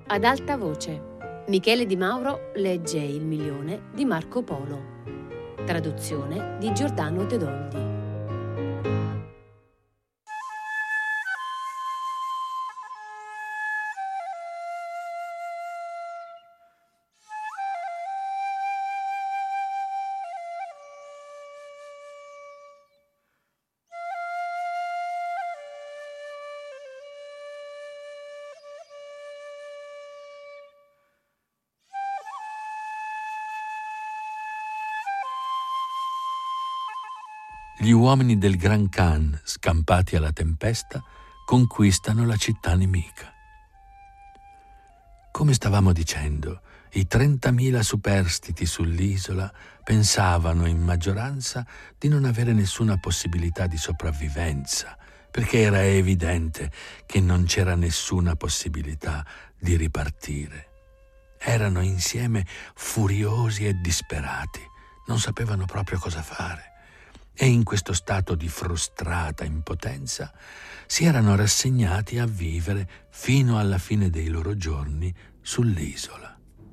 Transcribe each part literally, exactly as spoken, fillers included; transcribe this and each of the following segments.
Ad alta voce. Michele Di Mauro legge Il milione di Marco Polo. Traduzione di Giordano Tedoldi. Gli uomini del Gran Khan, scampati alla tempesta, conquistano la città nemica. Come stavamo dicendo, i trentamila superstiti sull'isola pensavano in maggioranza di non avere nessuna possibilità di sopravvivenza, perché era evidente che non c'era nessuna possibilità di ripartire. Erano insieme furiosi e disperati, non sapevano proprio cosa fare. E in questo stato di frustrata impotenza si erano rassegnati a vivere fino alla fine dei loro giorni sull'isola.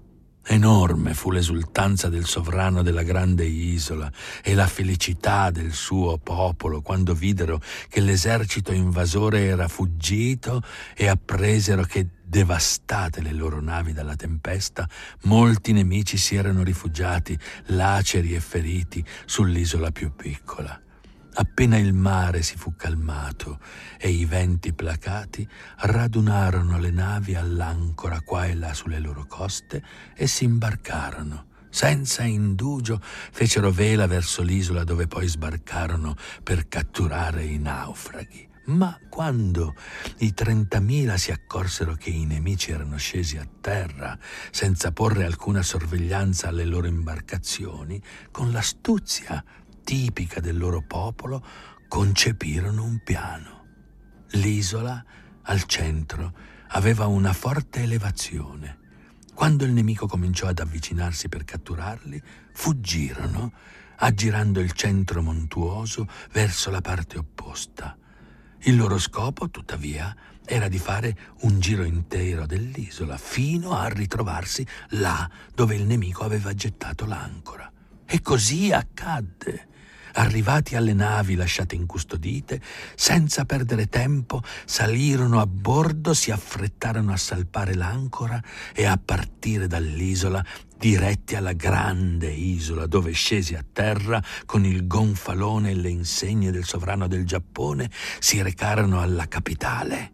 Enorme fu l'esultanza del sovrano della grande isola e la felicità del suo popolo quando videro che l'esercito invasore era fuggito e appresero che, devastate le loro navi dalla tempesta, molti nemici si erano rifugiati, laceri e feriti, sull'isola più piccola. Appena il mare si fu calmato e i venti placati, radunarono le navi all'ancora qua e là sulle loro coste e si imbarcarono. Senza indugio fecero vela verso l'isola, dove poi sbarcarono per catturare i naufraghi. Ma quando i trentamila si accorsero che i nemici erano scesi a terra senza porre alcuna sorveglianza alle loro imbarcazioni, con l'astuzia tipica del loro popolo, concepirono un piano. L'isola, al centro, aveva una forte elevazione. Quando il nemico cominciò ad avvicinarsi per catturarli, fuggirono, aggirando il centro montuoso verso la parte opposta. Il loro scopo, tuttavia, era di fare un giro intero dell'isola fino a ritrovarsi là dove il nemico aveva gettato l'ancora. E così accadde. Arrivati alle navi lasciate incustodite, senza perdere tempo, salirono a bordo, si affrettarono a salpare l'ancora e a partire dall'isola, diretti alla grande isola, dove, scesi a terra con il gonfalone e le insegne del sovrano del Giappone, si recarono alla capitale.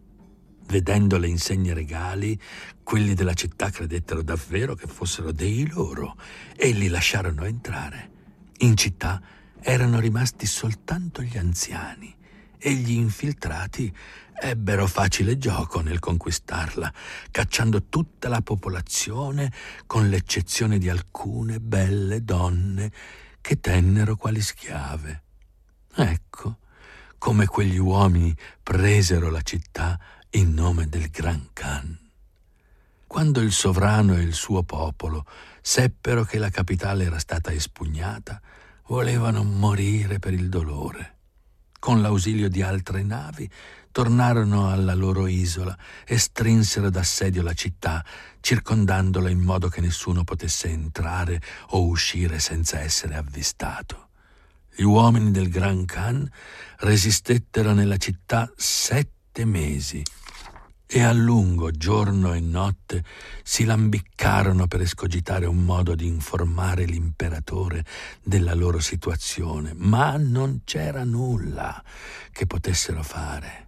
Vedendo le insegne regali, quelli della città credettero davvero che fossero dei loro e li lasciarono entrare. In città erano rimasti soltanto gli anziani e gli infiltrati ebbero facile gioco nel conquistarla, cacciando tutta la popolazione con l'eccezione di alcune belle donne che tennero quali schiave. Ecco come quegli uomini presero la città in nome del Gran Khan. Quando il sovrano e il suo popolo seppero che la capitale era stata espugnata, volevano morire per il dolore. Con l'ausilio di altre navi tornarono alla loro isola e strinsero d'assedio la città, circondandola in modo che nessuno potesse entrare o uscire senza essere avvistato. Gli uomini del Gran Khan resistettero nella città sette mesi e a lungo, giorno e notte, si lambiccarono per escogitare un modo di informare l'imperatore della loro situazione, ma non c'era nulla che potessero fare.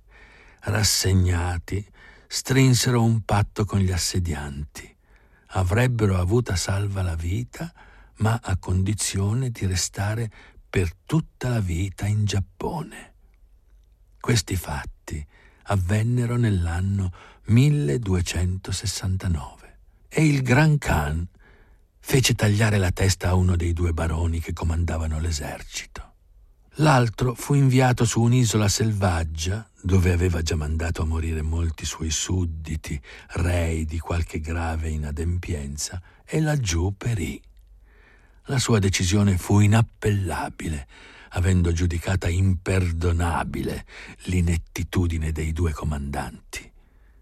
Rassegnati, strinsero un patto con gli assedianti. Avrebbero avuta salva la vita, ma a condizione di restare per tutta la vita in Giappone. Questi fatti avvennero nell'anno milleduecentosessantanove e il Gran Khan fece tagliare la testa a uno dei due baroni che comandavano l'esercito. L'altro fu inviato su un'isola selvaggia dove aveva già mandato a morire molti suoi sudditi, rei di qualche grave inadempienza, e laggiù perì. La sua decisione fu inappellabile, avendo giudicata imperdonabile l'inettitudine dei due comandanti.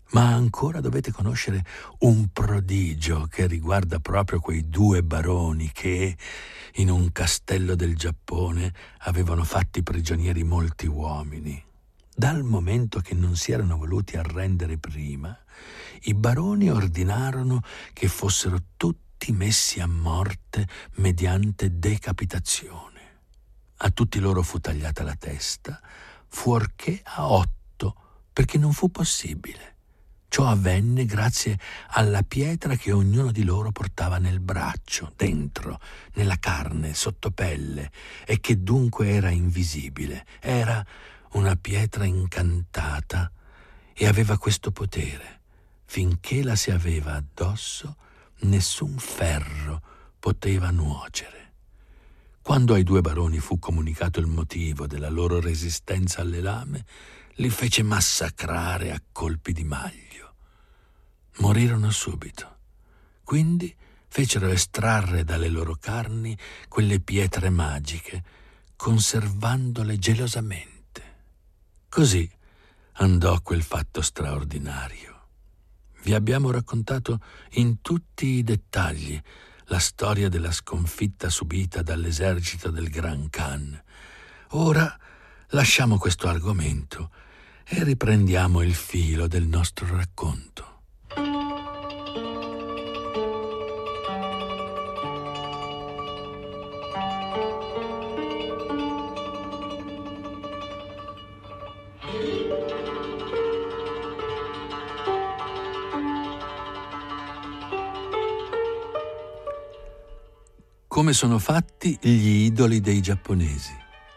Ma ancora dovete conoscere un prodigio che riguarda proprio quei due baroni che, in un castello del Giappone, avevano fatti prigionieri molti uomini. Dal momento che non si erano voluti arrendere prima, i baroni ordinarono che fossero tutti messi a morte mediante decapitazione. A tutti loro fu tagliata la testa, fuorché a otto, perché non fu possibile. Ciò avvenne grazie alla pietra che ognuno di loro portava nel braccio, dentro, nella carne, sotto pelle, e che dunque era invisibile. Era una pietra incantata e aveva questo potere. Finché la si aveva addosso, nessun ferro poteva nuocere. Quando ai due baroni fu comunicato il motivo della loro resistenza alle lame, li fece massacrare a colpi di maglio. Morirono subito. Quindi fecero estrarre dalle loro carni quelle pietre magiche, conservandole gelosamente. Così andò quel fatto straordinario. Vi abbiamo raccontato in tutti i dettagli la storia della sconfitta subita dall'esercito del Gran Khan. Ora lasciamo questo argomento e riprendiamo il filo del nostro racconto. Come sono fatti gli idoli dei giapponesi.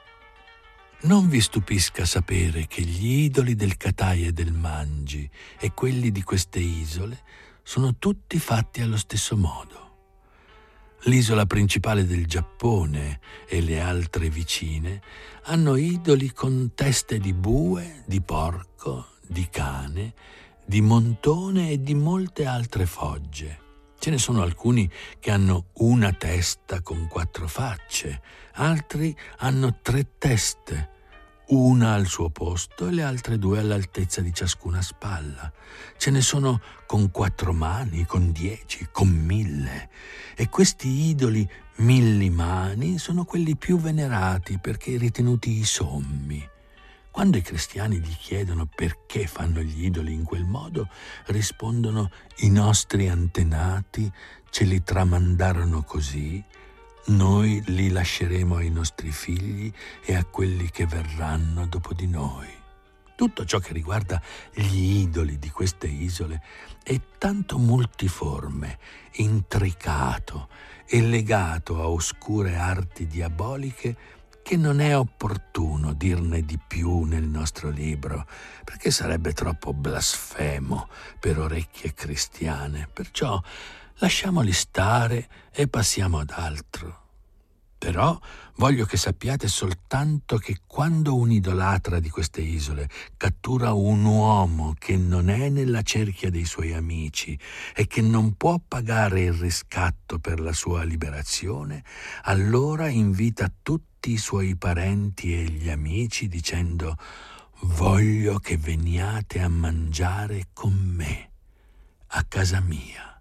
Non vi stupisca sapere che gli idoli del Katai e del Manji e quelli di queste isole sono tutti fatti allo stesso modo. L'isola principale del Giappone e le altre vicine hanno idoli con teste di bue, di porco, di cane, di montone e di molte altre fogge. Ce ne sono alcuni che hanno una testa con quattro facce, altri hanno tre teste, una al suo posto e le altre due all'altezza di ciascuna spalla. Ce ne sono con quattro mani, con dieci, con mille. E questi idoli millimani sono quelli più venerati perché ritenuti i sommi. Quando i cristiani gli chiedono perché fanno gli idoli in quel modo, rispondono: i nostri antenati ce li tramandarono così, noi li lasceremo ai nostri figli e a quelli che verranno dopo di noi. Tutto ciò che riguarda gli idoli di queste isole è tanto multiforme, intricato e legato a oscure arti diaboliche che non è opportuno dirne di più nel nostro libro, perché sarebbe troppo blasfemo per orecchie cristiane. Perciò lasciamoli stare e passiamo ad altro. Però voglio che sappiate soltanto che quando un idolatra di queste isole cattura un uomo che non è nella cerchia dei suoi amici e che non può pagare il riscatto per la sua liberazione, allora invita tutti i suoi parenti e gli amici dicendo: voglio che veniate a mangiare con me a casa mia.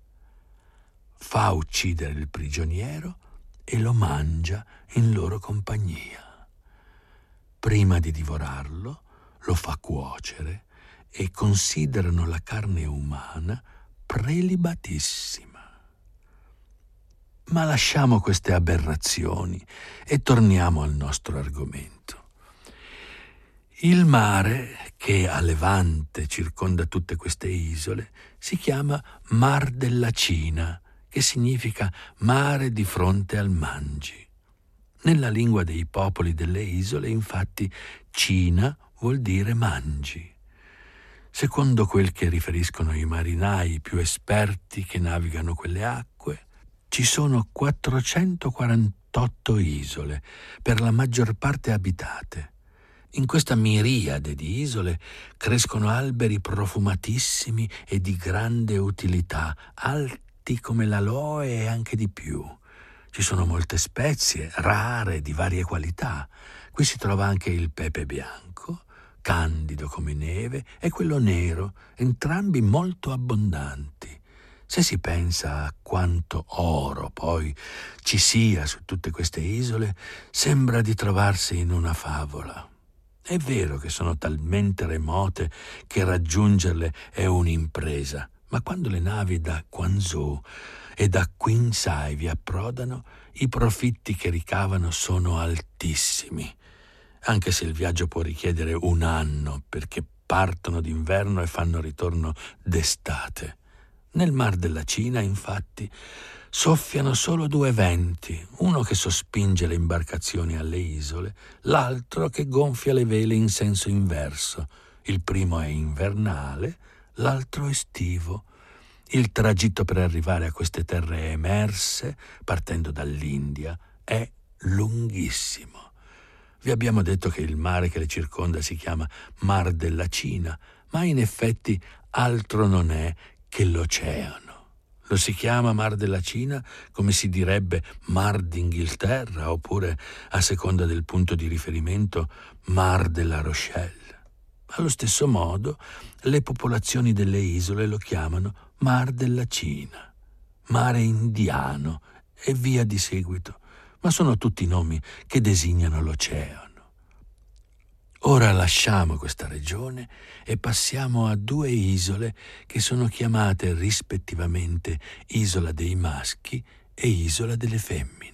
Fa uccidere il prigioniero e lo mangia in loro compagnia. Prima di divorarlo, lo fa cuocere e considerano la carne umana prelibatissima. Ma lasciamo queste aberrazioni e torniamo al nostro argomento. Il mare che a levante circonda tutte queste isole si chiama Mar della Cina, che significa mare di fronte al Manji. Nella lingua dei popoli delle isole, infatti, Cina vuol dire Manji. Secondo quel che riferiscono i marinai più esperti che navigano quelle acque, ci sono quattrocentoquarantotto isole, per la maggior parte abitate. In questa miriade di isole crescono alberi profumatissimi e di grande utilità, alti come l'aloe e anche di più. Ci sono molte spezie rare di varie qualità. Qui si trova anche il pepe bianco, candido come neve, e quello nero, entrambi molto abbondanti. Se si pensa a quanto oro poi ci sia su tutte queste isole, sembra di trovarsi in una favola. È vero che sono talmente remote che raggiungerle è un'impresa, ma quando le navi da Quanzhou e da Queen Sai vi approdano, i profitti che ricavano sono altissimi, anche se il viaggio può richiedere un anno perché partono d'inverno e fanno ritorno d'estate. Nel Mar della Cina, infatti, soffiano solo due venti, uno che sospinge le imbarcazioni alle isole, l'altro che gonfia le vele in senso inverso. Il primo è invernale, l'altro estivo. Il tragitto per arrivare a queste terre emerse, partendo dall'India, è lunghissimo. Vi abbiamo detto che il mare che le circonda si chiama Mar della Cina, ma in effetti altro non è che l'oceano. Lo si chiama Mar della Cina come si direbbe Mar d'Inghilterra, oppure, a seconda del punto di riferimento, Mar della Rochelle. Allo stesso modo, le popolazioni delle isole lo chiamano Mar della Cina, Mare Indiano e via di seguito, ma sono tutti nomi che designano l'oceano. Ora lasciamo questa regione e passiamo a due isole che sono chiamate rispettivamente Isola dei Maschi e Isola delle Femmine.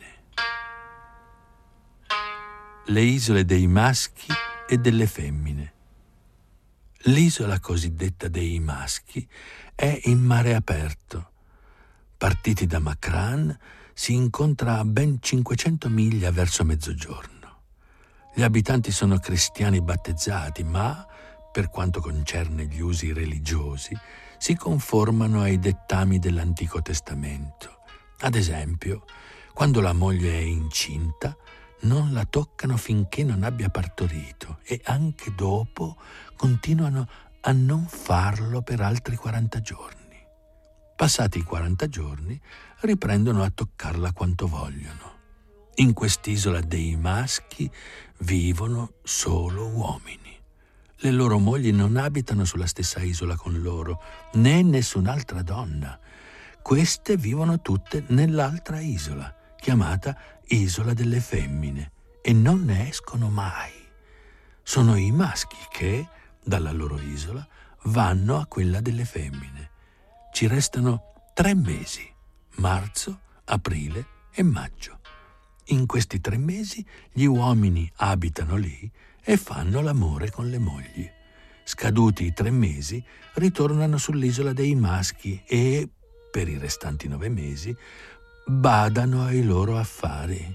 Le isole dei maschi e delle femmine. L'isola cosiddetta dei maschi è in mare aperto. Partiti da Makran, si incontra a ben cinquecento miglia verso mezzogiorno. Gli abitanti sono cristiani battezzati, ma, per quanto concerne gli usi religiosi, si conformano ai dettami dell'Antico Testamento. Ad esempio, quando la moglie è incinta, non la toccano finché non abbia partorito e anche dopo continuano a non farlo per altri quaranta giorni. Passati i quaranta giorni, riprendono a toccarla quanto vogliono. In quest'isola dei maschi vivono solo uomini. Le loro mogli non abitano sulla stessa isola con loro, né nessun'altra donna. Queste vivono tutte nell'altra isola, chiamata Isola delle Femmine, e non ne escono mai. Sono i maschi che, dalla loro isola, vanno a quella delle femmine. Ci restano tre mesi, marzo, aprile e maggio. In questi tre mesi gli uomini abitano lì e fanno l'amore con le mogli. Scaduti i tre mesi, ritornano sull'isola dei maschi e, per i restanti nove mesi, badano ai loro affari.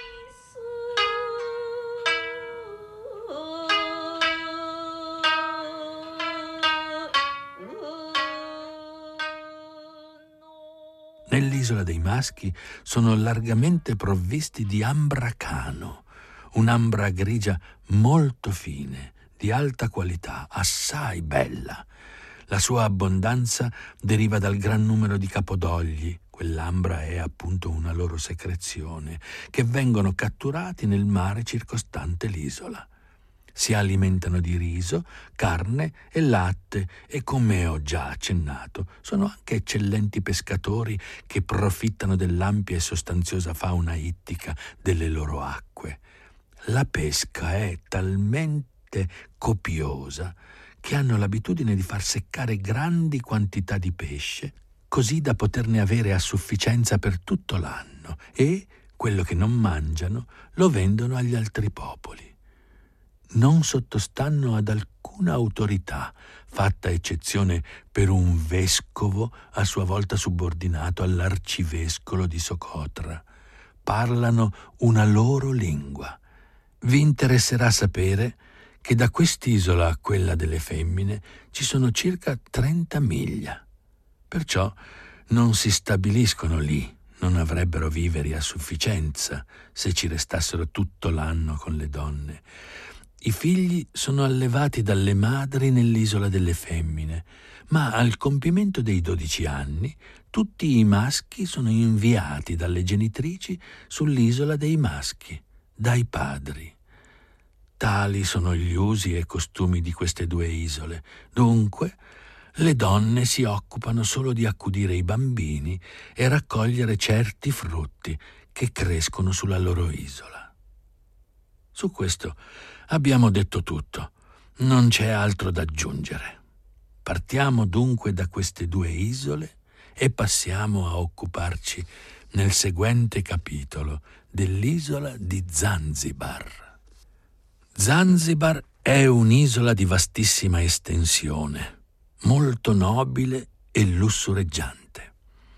Nell'isola dei maschi sono largamente provvisti di ambracano, un'ambra grigia molto fine, di alta qualità, assai bella. La sua abbondanza deriva dal gran numero di capodogli, quell'ambra è appunto una loro secrezione, che vengono catturati nel mare circostante l'isola. Si alimentano di riso, carne e latte e, come ho già accennato, sono anche eccellenti pescatori che profittano dell'ampia e sostanziosa fauna ittica delle loro acque. La pesca è talmente copiosa che hanno l'abitudine di far seccare grandi quantità di pesce, così da poterne avere a sufficienza per tutto l'anno, e quello che non mangiano lo vendono agli altri popoli. Non sottostanno ad alcuna autorità, fatta eccezione per un vescovo a sua volta subordinato all'arcivescovo di Socotra. Parlano una loro lingua. Vi interesserà sapere che da quest'isola a quella delle femmine ci sono circa trenta miglia. Perciò non si stabiliscono lì, non avrebbero viveri a sufficienza se ci restassero tutto l'anno con le donne. I figli sono allevati dalle madri nell'isola delle femmine, ma al compimento dei dodici anni tutti i maschi sono inviati dalle genitrici sull'isola dei maschi, dai padri. Tali sono gli usi e costumi di queste due isole. Dunque, le donne si occupano solo di accudire i bambini e raccogliere certi frutti che crescono sulla loro isola. Su questo abbiamo detto tutto, non c'è altro da aggiungere. Partiamo dunque da queste due isole e passiamo a occuparci nel seguente capitolo dell'isola di Zanzibar. Zanzibar è un'isola di vastissima estensione, molto nobile e lussureggiante.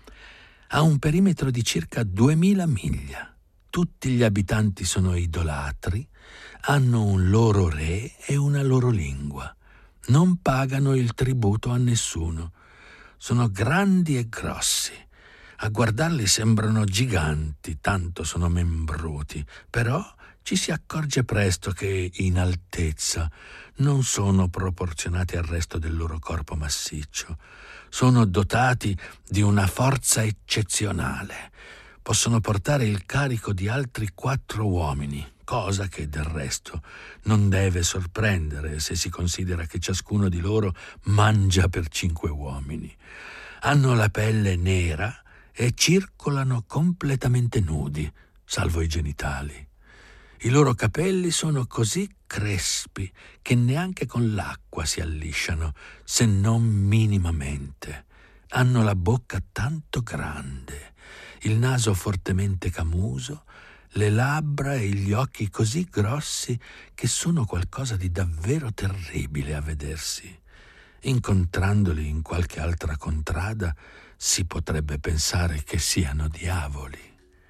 Ha un perimetro di circa duemila miglia. Tutti gli abitanti sono idolatri, hanno un loro re e una loro lingua. Non pagano il tributo a nessuno. Sono grandi e grossi. A guardarli sembrano giganti, tanto sono membruti, però ci si accorge presto che in altezza non sono proporzionati al resto del loro corpo massiccio. Sono dotati di una forza eccezionale. Possono portare il carico di altri quattro uomini, cosa che del resto non deve sorprendere se si considera che ciascuno di loro mangia per cinque uomini. Hanno la pelle nera e circolano completamente nudi, salvo i genitali. I loro capelli sono così crespi che neanche con l'acqua si allisciano, se non minimamente. Hanno la bocca tanto grande, il naso fortemente camuso, le labbra e gli occhi così grossi che sono qualcosa di davvero terribile a vedersi. Incontrandoli in qualche altra contrada si potrebbe pensare che siano diavoli.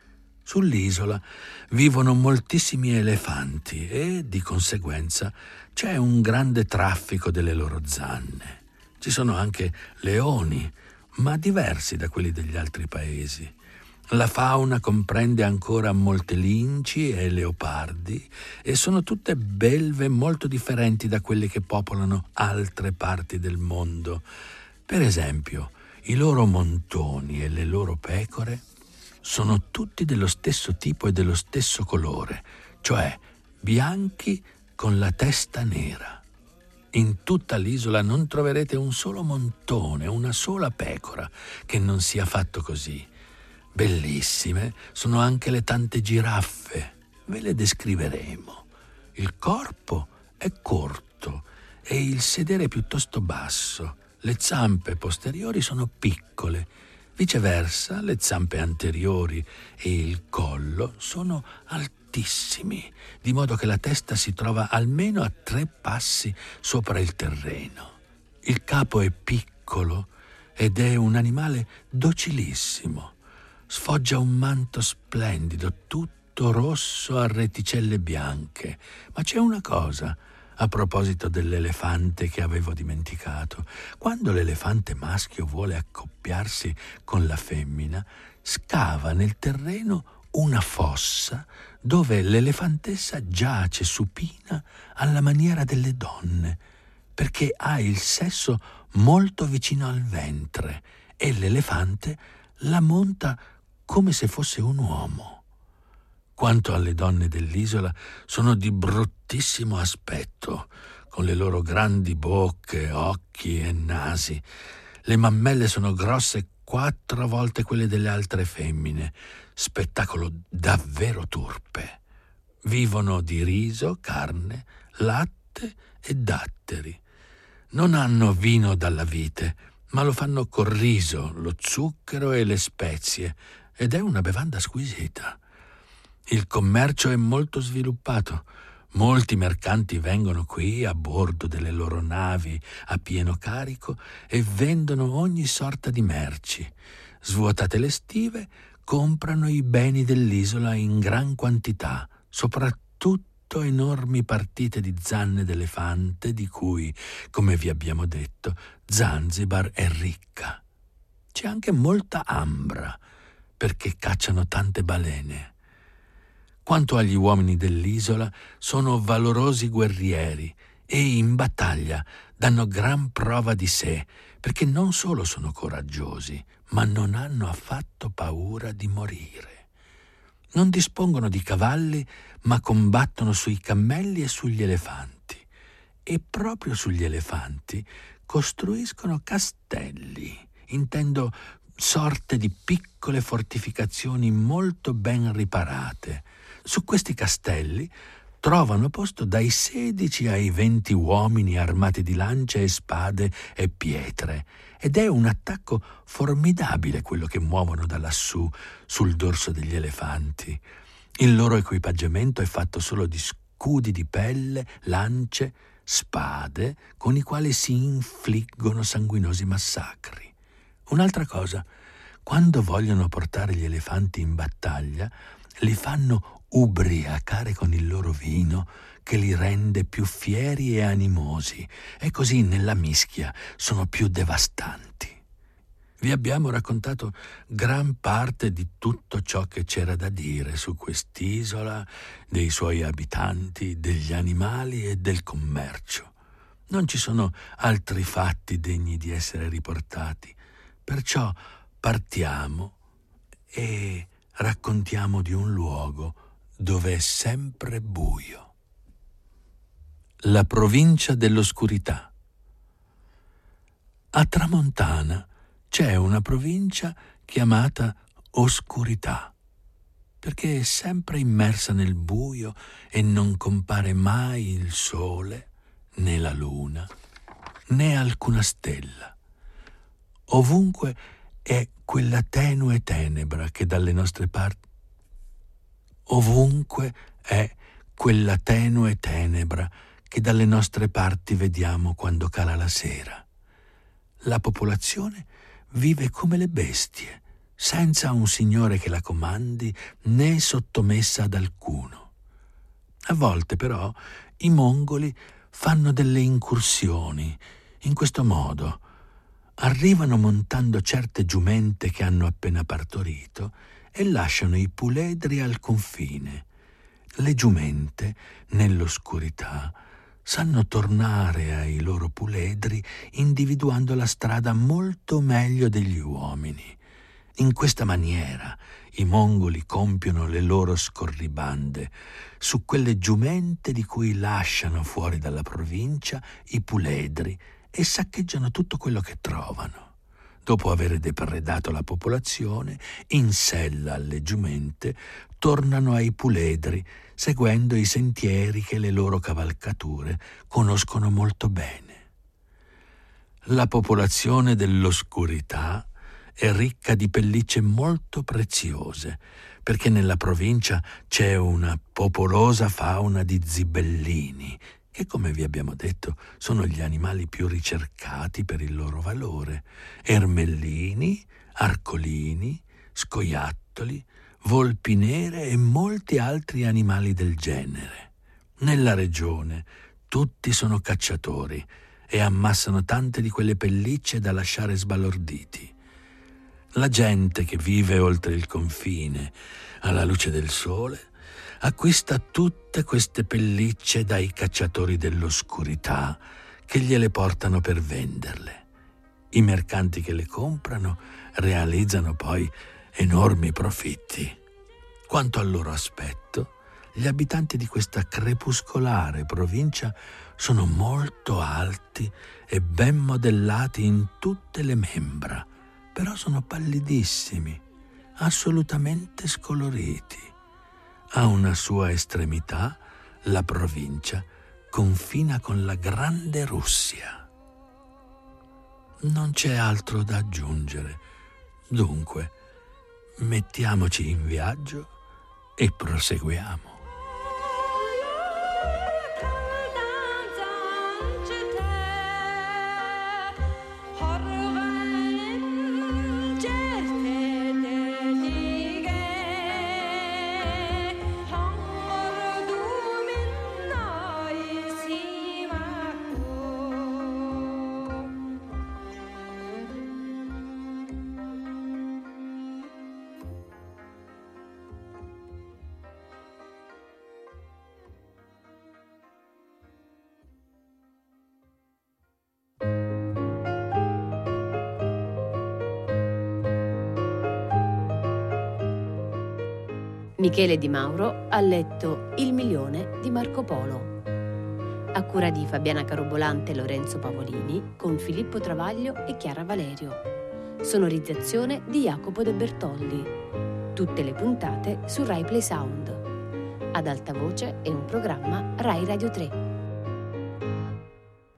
Sull'isola vivono moltissimi elefanti e, di conseguenza, c'è un grande traffico delle loro zanne. Ci sono anche leoni, ma diversi da quelli degli altri paesi. La fauna comprende ancora molte linci e leopardi e sono tutte belve molto differenti da quelle che popolano altre parti del mondo. Per esempio, i loro montoni e le loro pecore sono tutti dello stesso tipo e dello stesso colore, cioè bianchi con la testa nera. In tutta l'isola non troverete un solo montone, una sola pecora che non sia fatto così. Bellissime sono anche le tante giraffe, ve le descriveremo. Il corpo è corto e il sedere piuttosto basso. Le zampe posteriori sono piccole. Viceversa, le zampe anteriori e il collo sono altissimi, di modo che la testa si trova almeno a tre passi sopra il terreno. Il capo è piccolo ed è un animale docilissimo. Sfoggia un manto splendido, tutto rosso a reticelle bianche. Ma c'è una cosa a proposito dell'elefante che avevo dimenticato. Quando l'elefante maschio vuole accoppiarsi con la femmina, scava nel terreno una fossa dove l'elefantessa giace supina alla maniera delle donne, perché ha il sesso molto vicino al ventre e l'elefante la monta come se fosse un uomo. Quanto alle donne dell'isola, sono di bruttissimo aspetto, con le loro grandi bocche, occhi e nasi. Le mammelle sono grosse quattro volte quelle delle altre femmine, spettacolo davvero turpe. Vivono di riso, carne, latte e datteri. Non hanno vino dalla vite, ma lo fanno col riso, lo zucchero e le spezie, ed è una bevanda squisita. Il commercio è molto sviluppato. Molti mercanti vengono qui a bordo delle loro navi a pieno carico e vendono ogni sorta di merci. Svuotate le stive, comprano i beni dell'isola in gran quantità, soprattutto enormi partite di zanne d'elefante di cui, come vi abbiamo detto, Zanzibar è ricca. C'è anche molta ambra, perché cacciano tante balene. Quanto agli uomini dell'isola, sono valorosi guerrieri e in battaglia danno gran prova di sé, perché non solo sono coraggiosi, ma non hanno affatto paura di morire. Non dispongono di cavalli, ma combattono sui cammelli e sugli elefanti. E proprio sugli elefanti costruiscono castelli, intendo sorte di piccole fortificazioni molto ben riparate. Su questi castelli trovano posto dai sedici ai venti uomini armati di lance e spade e pietre, ed è un attacco formidabile quello che muovono da lassù sul dorso degli elefanti. Il loro equipaggiamento è fatto solo di scudi di pelle, lance, spade, con i quali si infliggono sanguinosi massacri. Un'altra cosa, quando vogliono portare gli elefanti in battaglia, li fanno ubriacare con il loro vino, che li rende più fieri e animosi, e così nella mischia sono più devastanti. Vi abbiamo raccontato gran parte di tutto ciò che c'era da dire su quest'isola, dei suoi abitanti, degli animali e del commercio. Non ci sono altri fatti degni di essere riportati, perciò partiamo e raccontiamo di un luogo dove è sempre buio. La provincia dell'oscurità. A Tramontana c'è una provincia chiamata Oscurità, perché è sempre immersa nel buio e non compare mai il sole, né la luna, né alcuna stella. Ovunque è quella tenue tenebra che dalle nostre parti Ovunque è quella tenue tenebra che dalle nostre parti vediamo quando cala la sera. La popolazione vive come le bestie, senza un signore che la comandi né sottomessa ad alcuno. A volte però i mongoli fanno delle incursioni. In questo modo arrivano montando certe giumente che hanno appena partorito e lasciano i puledri al confine. Le giumente, nell'oscurità, sanno tornare ai loro puledri individuando la strada molto meglio degli uomini. In questa maniera i mongoli compiono le loro scorribande su quelle giumente di cui lasciano fuori dalla provincia i puledri e saccheggiano tutto quello che trovano. Dopo aver depredato la popolazione, in sella alle giumente, tornano ai puledri, seguendo i sentieri che le loro cavalcature conoscono molto bene. La popolazione dell'oscurità è ricca di pellicce molto preziose, perché nella provincia c'è una popolosa fauna di zibellini, che, come vi abbiamo detto, sono gli animali più ricercati per il loro valore, ermellini, arcolini, scoiattoli, volpi nere e molti altri animali del genere. Nella regione tutti sono cacciatori e ammassano tante di quelle pellicce da lasciare sbalorditi. La gente che vive oltre il confine, alla luce del sole, acquista tutte queste pellicce dai cacciatori dell'oscurità che gliele portano per venderle. I mercanti che le comprano realizzano poi enormi profitti. Quanto al loro aspetto, gli abitanti di questa crepuscolare provincia sono molto alti e ben modellati in tutte le membra, però sono pallidissimi, assolutamente scoloriti. A una sua estremità, la provincia confina con la Grande Russia. Non c'è altro da aggiungere. Dunque, mettiamoci in viaggio e proseguiamo. Michele Di Mauro ha letto Il milione di Marco Polo. A cura di Fabiana Carobolante e Lorenzo Pavolini, con Filippo Travaglio e Chiara Valerio. Sonorizzazione di Jacopo De Bertoldi. Tutte le puntate su Rai Play Sound. Ad alta voce è un programma Rai Radio tre.